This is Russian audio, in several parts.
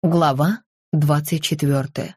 Глава 24.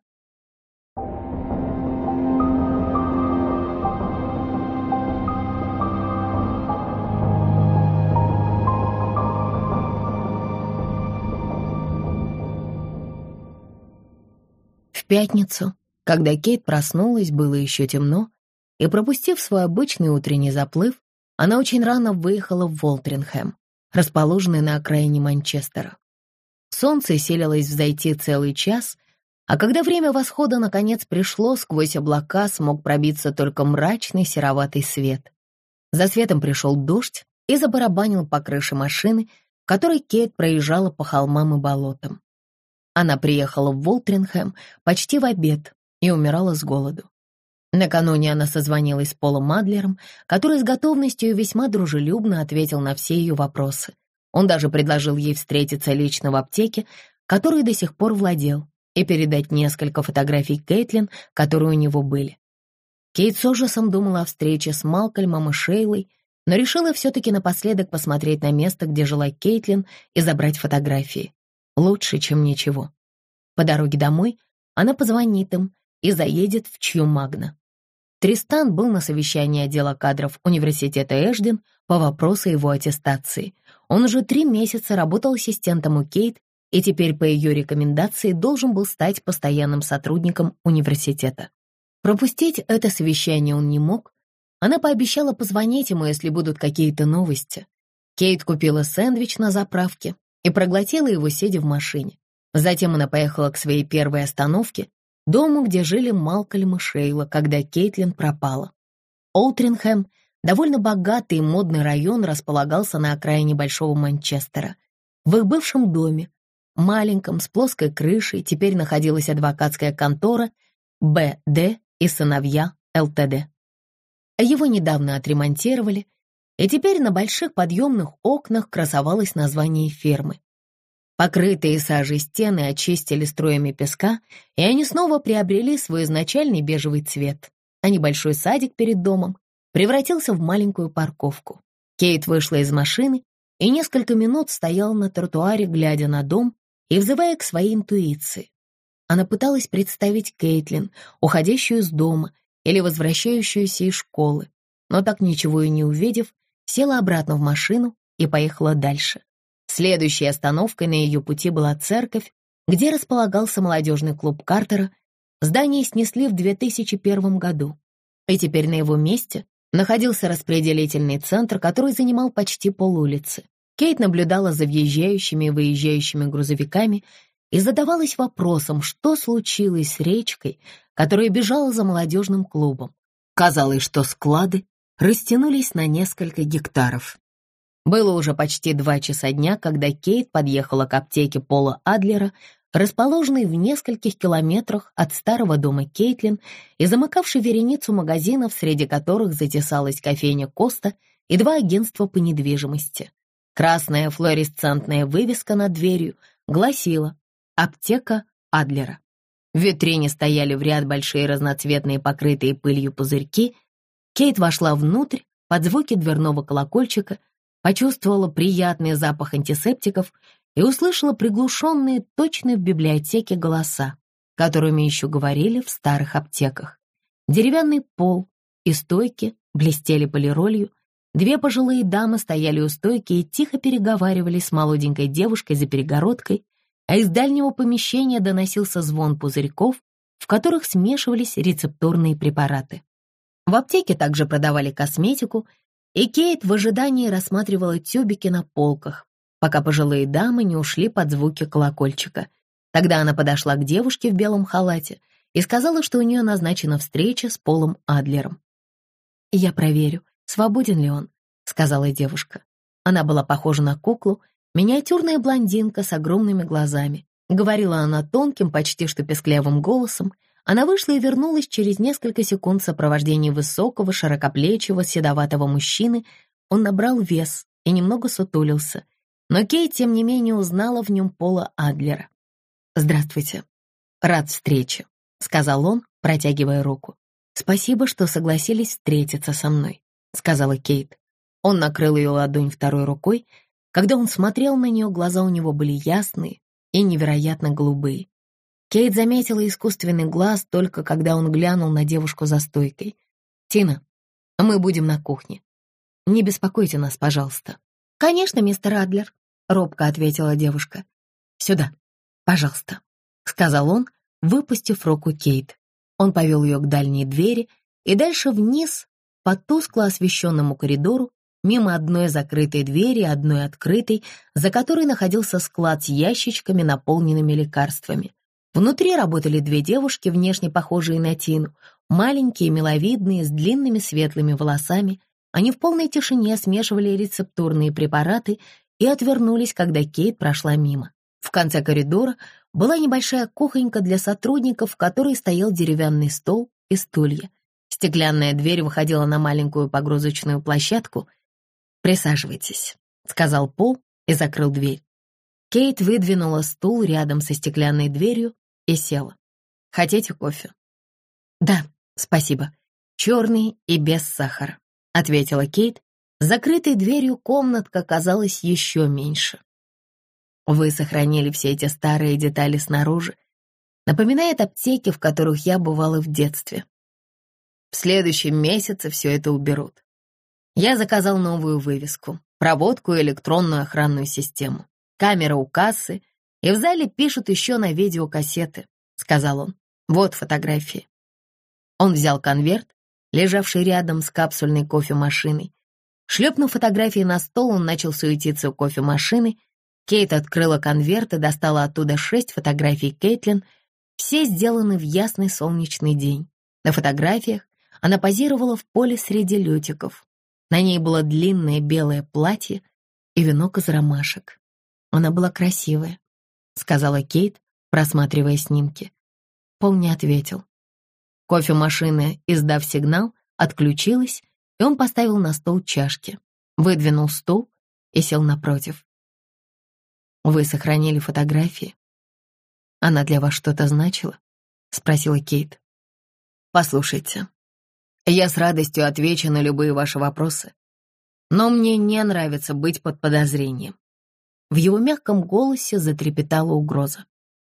В пятницу, когда Кейт проснулась, было еще темно, и, пропустив свой обычный утренний заплыв, она очень рано выехала в Волтрингхэм, расположенный на окраине Манчестера. Солнце силилось взойти целый час, а когда время восхода наконец пришло, сквозь облака смог пробиться только мрачный сероватый свет. За светом пришел дождь и забарабанил по крыше машины, в которой Кейт проезжала по холмам и болотам. Она приехала в Волтрингхэм почти в обед и умирала с голоду. Накануне она созвонилась с Полом Адлером, который с готовностью и весьма дружелюбно ответил на все ее вопросы. Он даже предложил ей встретиться лично в аптеке, которой до сих пор владел, и передать несколько фотографий Кейтлин, которые у него были. Кейт с ужасом думала о встрече с Малкольмом и Шейлой, но решила все-таки напоследок посмотреть на место, где жила Кейтлин, и забрать фотографии. Лучше, чем ничего. По дороге домой она позвонит им и заедет в Чью-Магна. Тристан был на совещании отдела кадров университета Эшден по вопросу его аттестации. Он уже 3 месяца работал ассистентом у Кейт и теперь по ее рекомендации должен был стать постоянным сотрудником университета. Пропустить это совещание он не мог. Она пообещала позвонить ему, если будут какие-то новости. Кейт купила сэндвич на заправке и проглотила его, сидя в машине. Затем она поехала к своей первой остановке, дому, где жили Малкольм и Шейла, когда Кейтлин пропала. Олтрингхэм, довольно богатый и модный район, располагался на окраине Большого Манчестера. В их бывшем доме, маленьком, с плоской крышей, теперь находилась адвокатская контора Б.Д. и сыновья Л.Т.Д. Его недавно отремонтировали, и теперь на больших подъемных окнах красовалось название фирмы. Покрытые сажей стены очистили струями песка, и они снова приобрели свой изначальный бежевый цвет, а небольшой садик перед домом превратился в маленькую парковку. Кейт вышла из машины и несколько минут стояла на тротуаре, глядя на дом и взывая к своей интуиции. Она пыталась представить Кейтлин, уходящую из дома или возвращающуюся из школы, но так ничего и не увидев, села обратно в машину и поехала дальше. Следующей остановкой на ее пути была церковь, где располагался молодежный клуб Картера. Здание снесли в 2001 году, и теперь на его месте находился распределительный центр, который занимал почти полулицы. Кейт наблюдала за въезжающими и выезжающими грузовиками и задавалась вопросом, что случилось с речкой, которая бежала за молодежным клубом. Казалось, что склады растянулись на несколько гектаров. Было уже почти 2 часа дня, когда Кейт подъехала к аптеке Пола Адлера, расположенной в нескольких километрах от старого дома Кейтлин и замыкавшей вереницу магазинов, среди которых затесалась кофейня Коста и 2 агентства по недвижимости. Красная флуоресцентная вывеска над дверью гласила «Аптека Адлера». В витрине стояли в ряд большие разноцветные покрытые пылью пузырьки. Кейт вошла внутрь под звуки дверного колокольчика, почувствовала приятный запах антисептиков и услышала приглушенные точно в библиотеке голоса, которыми еще говорили в старых аптеках. Деревянный пол и стойки блестели полиролью. 2 пожилые дамы стояли у стойки и тихо переговаривались с молоденькой девушкой за перегородкой, а из дальнего помещения доносился звон пузырьков, в которых смешивались рецептурные препараты. В аптеке также продавали косметику, и Кейт в ожидании рассматривала тюбики на полках, пока пожилые дамы не ушли под звуки колокольчика. Тогда она подошла к девушке в белом халате и сказала, что у нее назначена встреча с Полом Адлером. «Я проверю, свободен ли он», — сказала девушка. Она была похожа на куклу, миниатюрная блондинка с огромными глазами. Говорила она тонким, почти что песклявым голосом. Она вышла и вернулась через несколько секунд в сопровождении высокого, широкоплечего, седоватого мужчины. Он набрал вес и немного сутулился, но Кейт, тем не менее, узнала в нем Пола Адлера. «Здравствуйте. Рад встрече», — сказал он, протягивая руку. «Спасибо, что согласились встретиться со мной», — сказала Кейт. Он накрыл ее ладонь второй рукой. Когда он смотрел на нее, глаза у него были ясные, и невероятно голубые. Кейт заметила искусственный глаз только когда он глянул на девушку за стойкой. «Тина, мы будем на кухне. Не беспокойте нас, пожалуйста». «Конечно, мистер Адлер», — робко ответила девушка. «Сюда, пожалуйста», — сказал он, выпустив руку Кейт. Он повел ее к дальней двери и дальше вниз по тускло освещенному коридору, мимо одной закрытой двери и одной открытой, за которой находился склад с ящичками, наполненными лекарствами. Внутри работали две девушки, внешне похожие на Тину, маленькие, миловидные, с длинными светлыми волосами. Они в полной тишине смешивали рецептурные препараты и отвернулись, когда Кейт прошла мимо. В конце коридора была небольшая кухонька для сотрудников, в которой стоял деревянный стол и стулья. Стеклянная дверь выходила на маленькую погрузочную площадку. «Присаживайтесь», — сказал Пол и закрыл дверь. Кейт выдвинула стул рядом со стеклянной дверью и села. «Хотите кофе?» «Да, спасибо. Черный и без сахара», — ответила Кейт. Закрытой дверью комнатка казалась еще меньше. «Вы сохранили все эти старые детали снаружи. Напоминает аптеки, в которых я бывала в детстве. В следующем месяце все это уберут. Я заказал новую вывеску, проводку и электронную охранную систему, камера у кассы, и в зале пишут еще на видеокассеты», — сказал он. «Вот фотографии». Он взял конверт, лежавший рядом с капсульной кофемашиной. Шлепнув фотографии на стол, он начал суетиться у кофемашины. Кейт открыла конверт и достала оттуда 6 фотографий Кейтлин. Все сделаны в ясный солнечный день. На фотографиях она позировала в поле среди лютиков. На ней было длинное белое платье и венок из ромашек. Она была красивая, сказала Кейт, просматривая снимки. Пол не ответил. Кофемашина, издав сигнал, отключилась, и он поставил на стол чашки, выдвинул стул и сел напротив. «Вы сохранили фотографии? Она для вас что-то значила?» — спросила Кейт. «Послушайте, я с радостью отвечу на любые ваши вопросы, но мне не нравится быть под подозрением». В его мягком голосе затрепетала угроза.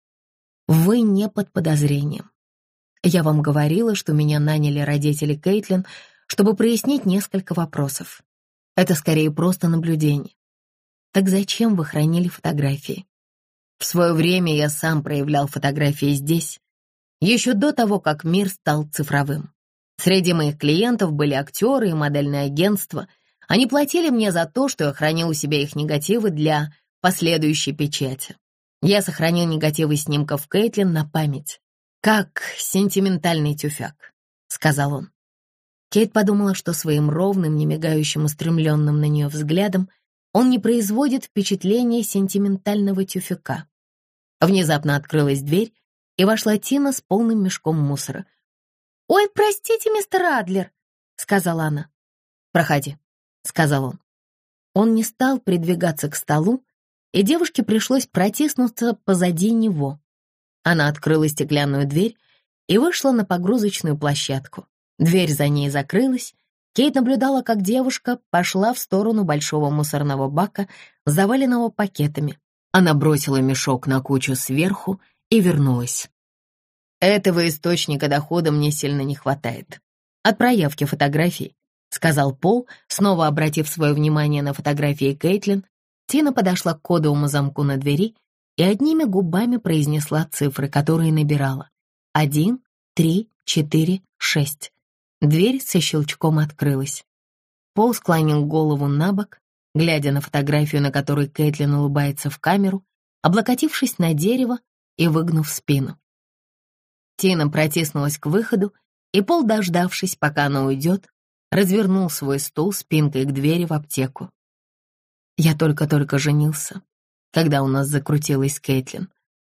«Вы не под подозрением. Я вам говорила, что меня наняли родители Кейтлин, чтобы прояснить несколько вопросов. Это скорее просто наблюдение. Так зачем вы хранили фотографии? В свое время я сам проявлял фотографии здесь, еще до того, как мир стал цифровым. Среди моих клиентов были актеры и модельное агентство. Они платили мне за то, что я хранил у себя их негативы для последующей печати. Я сохранил негативы снимков Кейтлин на память. «Как сентиментальный тюфяк», — сказал он. Кейт подумала, что своим ровным, немигающим, устремленным на нее взглядом он не производит впечатления сентиментального тюфяка. Внезапно открылась дверь, и вошла Тина с полным мешком мусора. «Ой, простите, мистер Адлер», — сказала она. «Проходи», — сказал он. Он не стал придвигаться к столу, и девушке пришлось протиснуться позади него. Она открыла стеклянную дверь и вышла на погрузочную площадку. Дверь за ней закрылась. Кейт наблюдала, как девушка пошла в сторону большого мусорного бака, заваленного пакетами. Она бросила мешок на кучу сверху и вернулась. «Этого источника дохода мне сильно не хватает. От проявки фотографий», — сказал Пол, снова обратив свое внимание на фотографии Кейтлин. Тина подошла к кодовому замку на двери и одними губами произнесла цифры, которые набирала. 1, 3, 4, 6. Дверь со щелчком открылась. Пол склонил голову на бок, глядя на фотографию, на которой Кейтлин улыбается в камеру, облокотившись на дерево и выгнув спину. Тина протиснулась к выходу, и Пол, дождавшись, пока она уйдет, развернул свой стул спинкой к двери в аптеку. «Я только-только женился, когда у нас закрутилась Кейтлин.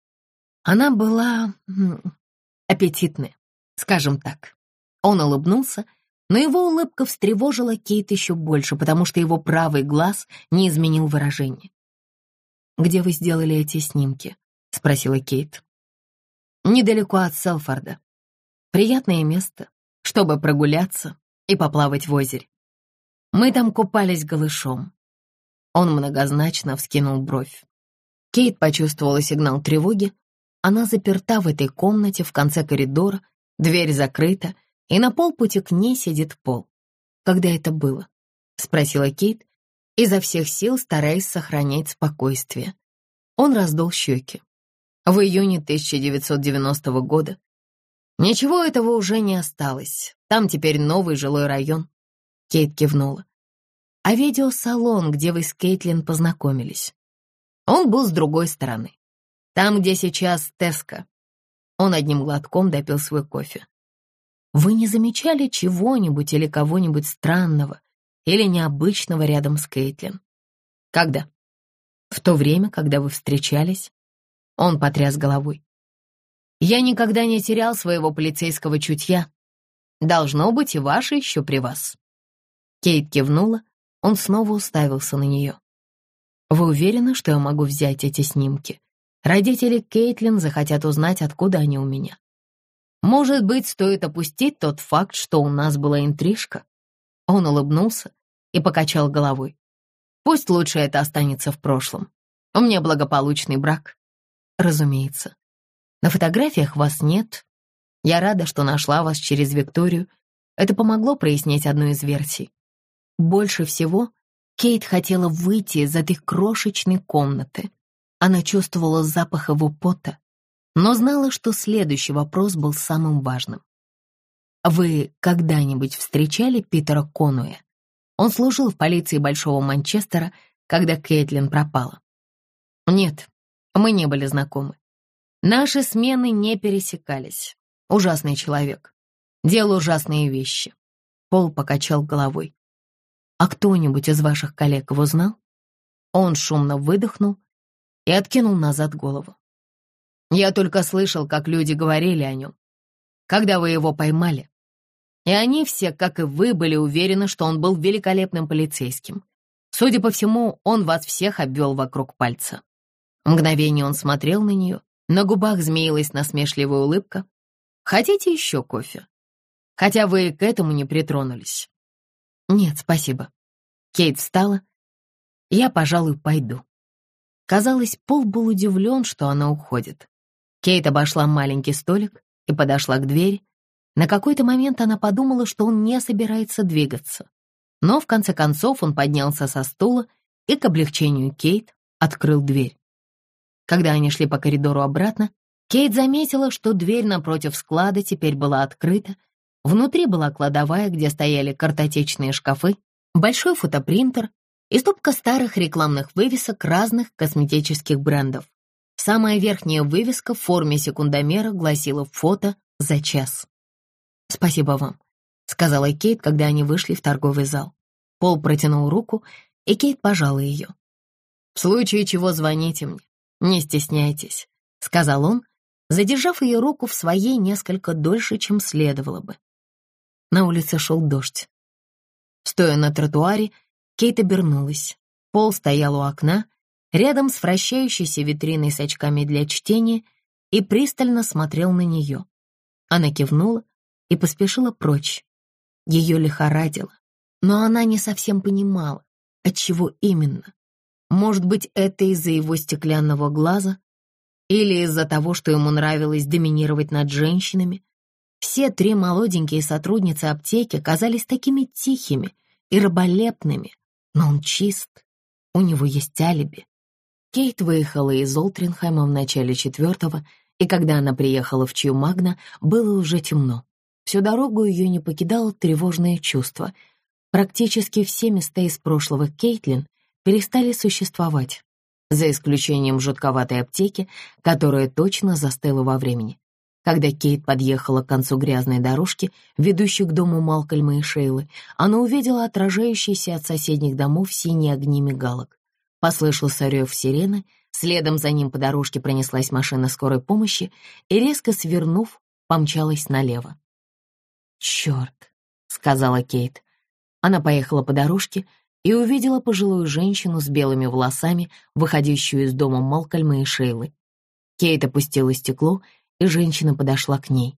Она была аппетитная, скажем так». Он улыбнулся, но его улыбка встревожила Кейт еще больше, потому что его правый глаз не изменил выражение. «Где вы сделали эти снимки?» — спросила Кейт. «Недалеко от Селфорда. Приятное место, чтобы прогуляться и поплавать в озере. Мы там купались голышом». Он многозначно вскинул бровь. Кейт почувствовала сигнал тревоги. Она заперта в этой комнате в конце коридора, дверь закрыта, и на полпути к ней сидит Пол. «Когда это было?» — спросила Кейт, изо всех сил стараясь сохранять спокойствие. Он раздул щеки. В июне 1990 года. Ничего этого уже не осталось. Там теперь новый жилой район. Кейт кивнула. А видеосалон, где вы с Кейтлин познакомились? Он был с другой стороны. Там, где сейчас Теска. Он одним глотком допил свой кофе. Вы не замечали чего-нибудь или кого-нибудь странного или необычного рядом с Кейтлин? Когда? В то время, когда вы встречались? Он потряс головой. Я никогда не терял своего полицейского чутья. Должно быть, и ваше еще при вас. Кейт кивнула, он снова уставился на нее. Вы уверены, что я могу взять эти снимки? Родители Кейтлин захотят узнать, откуда они у меня. Может быть, стоит опустить тот факт, что у нас была интрижка? Он улыбнулся и покачал головой. Пусть лучше это останется в прошлом. У меня благополучный брак. Разумеется. На фотографиях вас нет. Я рада, что нашла вас через Викторию. Это помогло прояснить одну из версий. Больше всего Кейт хотела выйти из этой крошечной комнаты. Она чувствовала запах его пота, но знала, что следующий вопрос был самым важным. Вы когда-нибудь встречали Питера Конуэ? Он служил в полиции Большого Манчестера, когда Кейтлин пропала. Нет, мы не были знакомы. Наши смены не пересекались. Ужасный человек. Делал ужасные вещи. Пол покачал головой. А кто-нибудь из ваших коллег его знал? Он шумно выдохнул и откинул назад голову. Я только слышал, как люди говорили о нем, когда вы его поймали. И они все, как и вы, были уверены, что он был великолепным полицейским. Судя по всему, он вас всех обвел вокруг пальца. В мгновение он смотрел на нее, на губах змеилась насмешливая улыбка. Хотите еще кофе? Хотя вы и к этому не притронулись. Нет, спасибо. Кейт встала. Я, пожалуй, пойду. Казалось, Пол был удивлен, что она уходит. Кейт обошла маленький столик и подошла к двери. На какой-то момент она подумала, что он не собирается двигаться. Но в конце концов он поднялся со стула и, к облегчению Кейт, открыл дверь. Когда они шли по коридору обратно, Кейт заметила, что дверь напротив склада теперь была открыта. Внутри была кладовая, где стояли картотечные шкафы, большой фотопринтер и стопка старых рекламных вывесок разных косметических брендов. Самая верхняя вывеска в форме секундомера гласила «Фото за час». «Спасибо вам», — сказала Кейт, когда они вышли в торговый зал. Пол протянул руку, и Кейт пожала ее. «В случае чего звоните мне, не стесняйтесь», — сказал он, задержав ее руку в своей несколько дольше, чем следовало бы. На улице шел дождь. Стоя на тротуаре, Кейт обернулась. Пол стоял у окна, рядом с вращающейся витриной с очками для чтения, и пристально смотрел на нее. Она кивнула и поспешила прочь. Ее лихорадило, но она не совсем понимала, отчего именно. Может быть, это из-за его стеклянного глаза или из-за того, что ему нравилось доминировать над женщинами. Все три молоденькие сотрудницы аптеки казались такими тихими и раболепными, но он чист, у него есть алиби. Кейт выехала из Олтринхэма в начале 4-го, и когда она приехала в Чью-Магна, было уже темно. Всю дорогу ее не покидало тревожное чувство. Практически все места из прошлого Кейтлин перестали существовать, за исключением жутковатой аптеки, которая точно застыла во времени. Когда Кейт подъехала к концу грязной дорожки, ведущей к дому Малкольма и Шейлы, она увидела отражающиеся от соседних домов синие огни мигалок. Послышался рев сирены, следом за ним по дорожке пронеслась машина скорой помощи и, резко свернув, помчалась налево. «Черт», — сказала Кейт. Она поехала по дорожке и увидела пожилую женщину с белыми волосами, выходящую из дома Малкольма и Шейлы. Кейт опустила стекло, и женщина подошла к ней.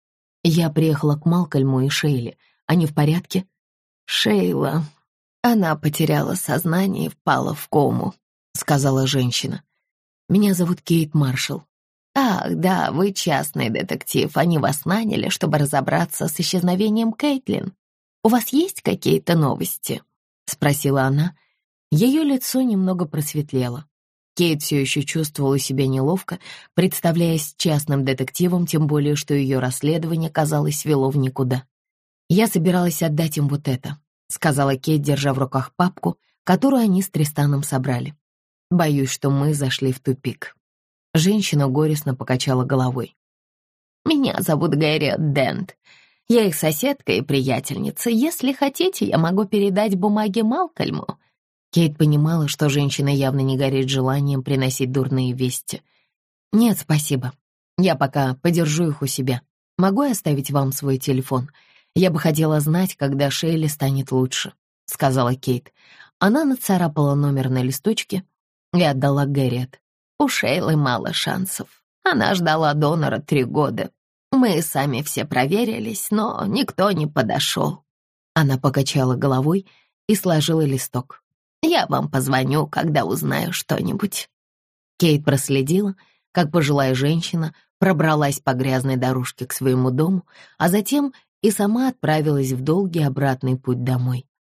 «Я приехала к Малкольму и Шейле. Они в порядке?» «Шейла. Она потеряла сознание и впала в кому», — сказала женщина. Меня зовут Кейт Маршалл». «Ах, да, вы частный детектив. Они вас наняли, чтобы разобраться с исчезновением Кейтлин. У вас есть какие-то новости?» — спросила она. Ее лицо немного просветлело. Кейт все еще чувствовала себя неловко, представляясь частным детективом, тем более, что ее расследование, казалось, вело в никуда. «Я собиралась отдать им вот это», — сказала Кейт, держа в руках папку, которую они с Тристаном собрали. «Боюсь, что мы зашли в тупик». Женщина горестно покачала головой. «Меня зовут Гэрриет Дент. Я их соседка и приятельница. Если хотите, я могу передать бумаги Малкольму». Кейт понимала, что женщина явно не горит желанием приносить дурные вести. «Нет, спасибо. Я пока подержу их у себя. Могу я оставить вам свой телефон? Я бы хотела знать, когда Шейли станет лучше», — сказала Кейт. Она нацарапала номер на листочке и отдала Гэрриет. «У Шейлы мало шансов. Она ждала донора 3 года. Мы сами все проверились, но никто не подошел». Она покачала головой и сложила листок. «Я вам позвоню, когда узнаю что-нибудь». Кейт проследила, как пожилая женщина пробралась по грязной дорожке к своему дому, а затем и сама отправилась в долгий обратный путь домой.